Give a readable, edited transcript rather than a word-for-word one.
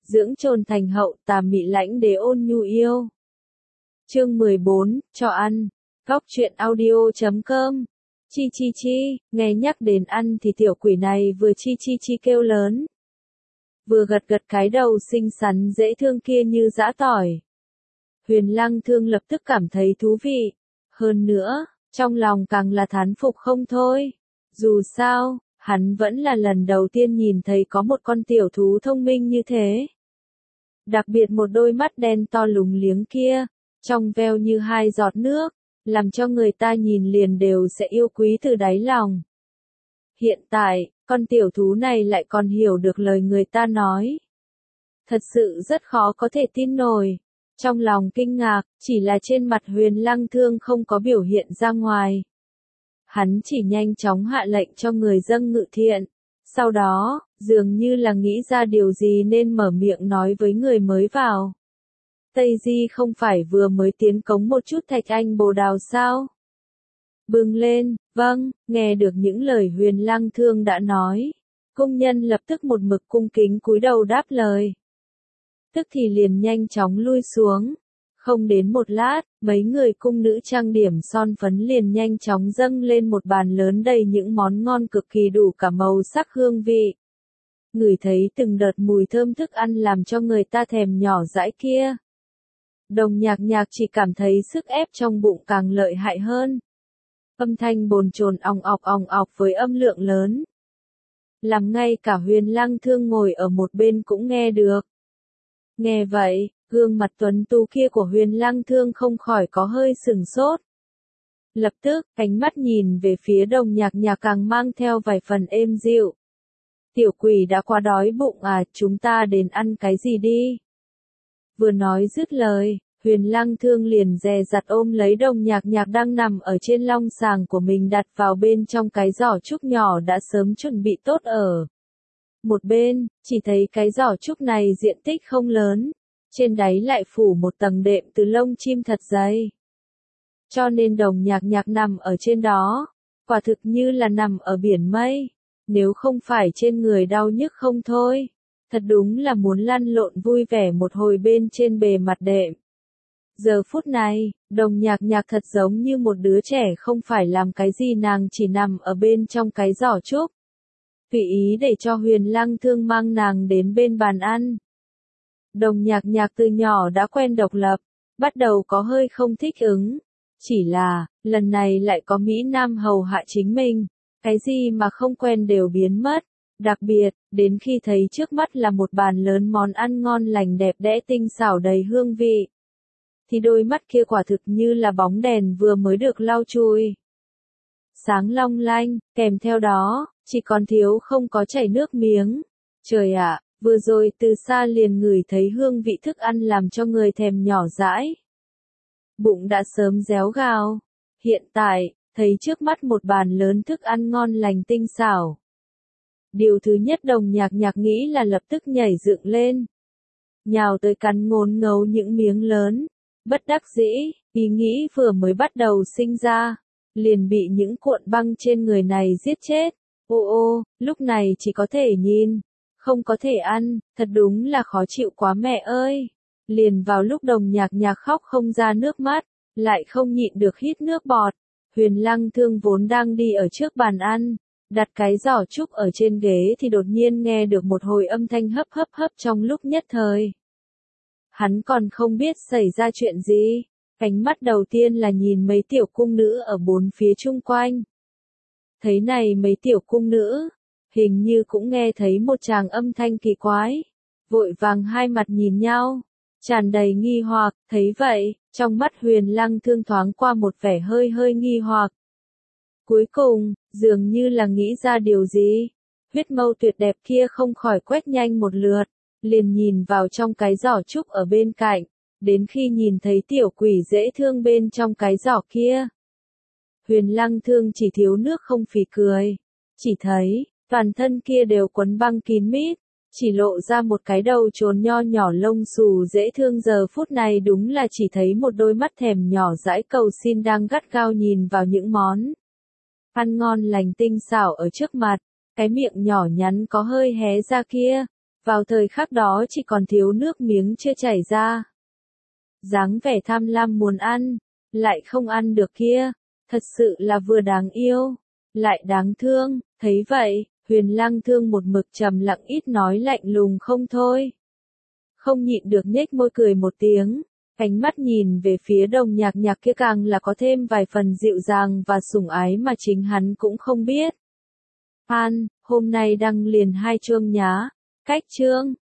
dưỡng trồn thành hậu, tà mị lãnh đế ôn nhu yêu. Chương 14, cho ăn. Góc truyện audio.com. Chi chi chi, nghe nhắc đến ăn thì tiểu quỷ này vừa chi chi chi kêu lớn, vừa gật gật cái đầu xinh xắn dễ thương kia như giã tỏi. Huyền Lăng Thương lập tức cảm thấy thú vị. Hơn nữa, trong lòng càng là thán phục không thôi. Dù sao, hắn vẫn là lần đầu tiên nhìn thấy có một con tiểu thú thông minh như thế. Đặc biệt một đôi mắt đen to lúng liếng kia, trong veo như hai giọt nước, làm cho người ta nhìn liền đều sẽ yêu quý từ đáy lòng. Hiện tại, con tiểu thú này lại còn hiểu được lời người ta nói. Thật sự rất khó có thể tin nổi. Trong lòng kinh ngạc, chỉ là trên mặt Huyền Lăng Thương không có biểu hiện ra ngoài. Hắn chỉ nhanh chóng hạ lệnh cho người dâng ngự thiện. Sau đó, dường như là nghĩ ra điều gì nên mở miệng nói với người mới vào. Tây Di không phải vừa mới tiến cống một chút thạch anh bồ đào sao? Bừng lên, vâng, nghe được những lời Huyền Lăng Thương đã nói. Cung nhân lập tức một mực cung kính cúi đầu đáp lời. Tức thì liền nhanh chóng lui xuống. Không đến một lát, mấy người cung nữ trang điểm son phấn liền nhanh chóng dâng lên một bàn lớn đầy những món ngon cực kỳ đủ cả màu sắc hương vị. Ngửi thấy từng đợt mùi thơm thức ăn làm cho người ta thèm nhỏ dãi kia. Đồng Nhạc Nhạc chỉ cảm thấy sức ép trong bụng càng lợi hại hơn. Âm thanh bồn chồn ong ọc với âm lượng lớn. Làm ngay cả Huyền Lăng Thương ngồi ở một bên cũng nghe được. Nghe vậy, gương mặt tuấn tú kia của Huyền Lăng Thương không khỏi có hơi sừng sốt. Lập tức, ánh mắt nhìn về phía Đồng Nhạc Nhạc càng mang theo vài phần êm dịu. Tiểu quỷ đã quá đói bụng à, chúng ta đến ăn cái gì đi? Vừa nói dứt lời, Huyền Lăng Thương liền dè dặt ôm lấy Đồng Nhạc Nhạc đang nằm ở trên long sàng của mình đặt vào bên trong cái giỏ trúc nhỏ đã sớm chuẩn bị tốt ở. Một bên, chỉ thấy cái giỏ trúc này diện tích không lớn, trên đáy lại phủ một tầng đệm từ lông chim thật dày. Cho nên Đồng Nhạc Nhạc nằm ở trên đó, quả thực như là nằm ở biển mây, nếu không phải trên người đau nhức không thôi, thật đúng là muốn lăn lộn vui vẻ một hồi bên trên bề mặt đệm. Giờ phút này, Đồng Nhạc Nhạc thật giống như một đứa trẻ không phải làm cái gì nàng chỉ nằm ở bên trong cái giỏ trúc. Tùy ý để cho Huyền Lăng Thương mang nàng đến bên bàn ăn. Đồng Nhạc Nhạc từ nhỏ đã quen độc lập, bắt đầu có hơi không thích ứng. Chỉ là, lần này lại có Mỹ Nam hầu hạ chính mình, cái gì mà không quen đều biến mất. Đặc biệt, đến khi thấy trước mắt là một bàn lớn món ăn ngon lành đẹp đẽ tinh xảo đầy hương vị, thì đôi mắt kia quả thực như là bóng đèn vừa mới được lau chùi. Sáng long lanh, kèm theo đó, chỉ còn thiếu không có chảy nước miếng. Trời ạ, vừa rồi từ xa liền ngửi thấy hương vị thức ăn làm cho người thèm nhỏ dãi. Bụng đã sớm réo gào. Hiện tại, thấy trước mắt một bàn lớn thức ăn ngon lành tinh xảo. Điều thứ nhất Đồng Nhạc Nhạc nghĩ là lập tức nhảy dựng lên. Nhào tới cắn ngốn ngấu những miếng lớn. Bất đắc dĩ, ý nghĩ vừa mới bắt đầu sinh ra, liền bị những cuộn băng trên người này giết chết. Ô, lúc này chỉ có thể nhìn, không có thể ăn, thật đúng là khó chịu quá mẹ ơi. Liền vào lúc Đồng Nhạc Nhạc khóc không ra nước mắt, lại không nhịn được hít nước bọt. Huyền Lăng Thương vốn đang đi ở trước bàn ăn, đặt cái giỏ trúc ở trên ghế thì đột nhiên nghe được một hồi âm thanh hấp hấp hấp trong lúc nhất thời. Hắn còn không biết xảy ra chuyện gì, ánh mắt đầu tiên là nhìn mấy tiểu cung nữ ở bốn phía chung quanh. Thấy này mấy tiểu cung nữ, hình như cũng nghe thấy một tràng âm thanh kỳ quái, vội vàng hai mặt nhìn nhau, tràn đầy nghi hoặc. Thấy vậy, trong mắt Huyền Lăng Thương thoáng qua một vẻ hơi hơi nghi hoặc. Cuối cùng, dường như là nghĩ ra điều gì, huyết mâu tuyệt đẹp kia không khỏi quét nhanh một lượt, liền nhìn vào trong cái giỏ trúc ở bên cạnh, đến khi nhìn thấy tiểu quỷ dễ thương bên trong cái giỏ kia. Huyền Lăng Thương chỉ thiếu nước không phì cười, chỉ thấy, toàn thân kia đều quấn băng kín mít, chỉ lộ ra một cái đầu trồn nho nhỏ lông xù dễ thương. Giờ phút này đúng là chỉ thấy một đôi mắt thèm nhỏ dãi cầu xin đang gắt gao nhìn vào những món ăn ngon lành tinh xảo ở trước mặt, cái miệng nhỏ nhắn có hơi hé ra kia, Vào thời khắc đó chỉ còn thiếu nước miếng chưa chảy ra. Dáng vẻ tham lam muốn ăn, lại không ăn được kia, thật sự là vừa đáng yêu, lại đáng thương. Thấy vậy, Huyền Lăng Thương một mực trầm lặng ít nói lạnh lùng không thôi. Không nhịn được nhếch môi cười một tiếng, ánh mắt nhìn về phía Đồng Nhạc Nhạc kia càng là có thêm vài phần dịu dàng và sủng ái mà chính hắn cũng không biết. An, hôm nay đăng liền 2 chương nhá. Cách chương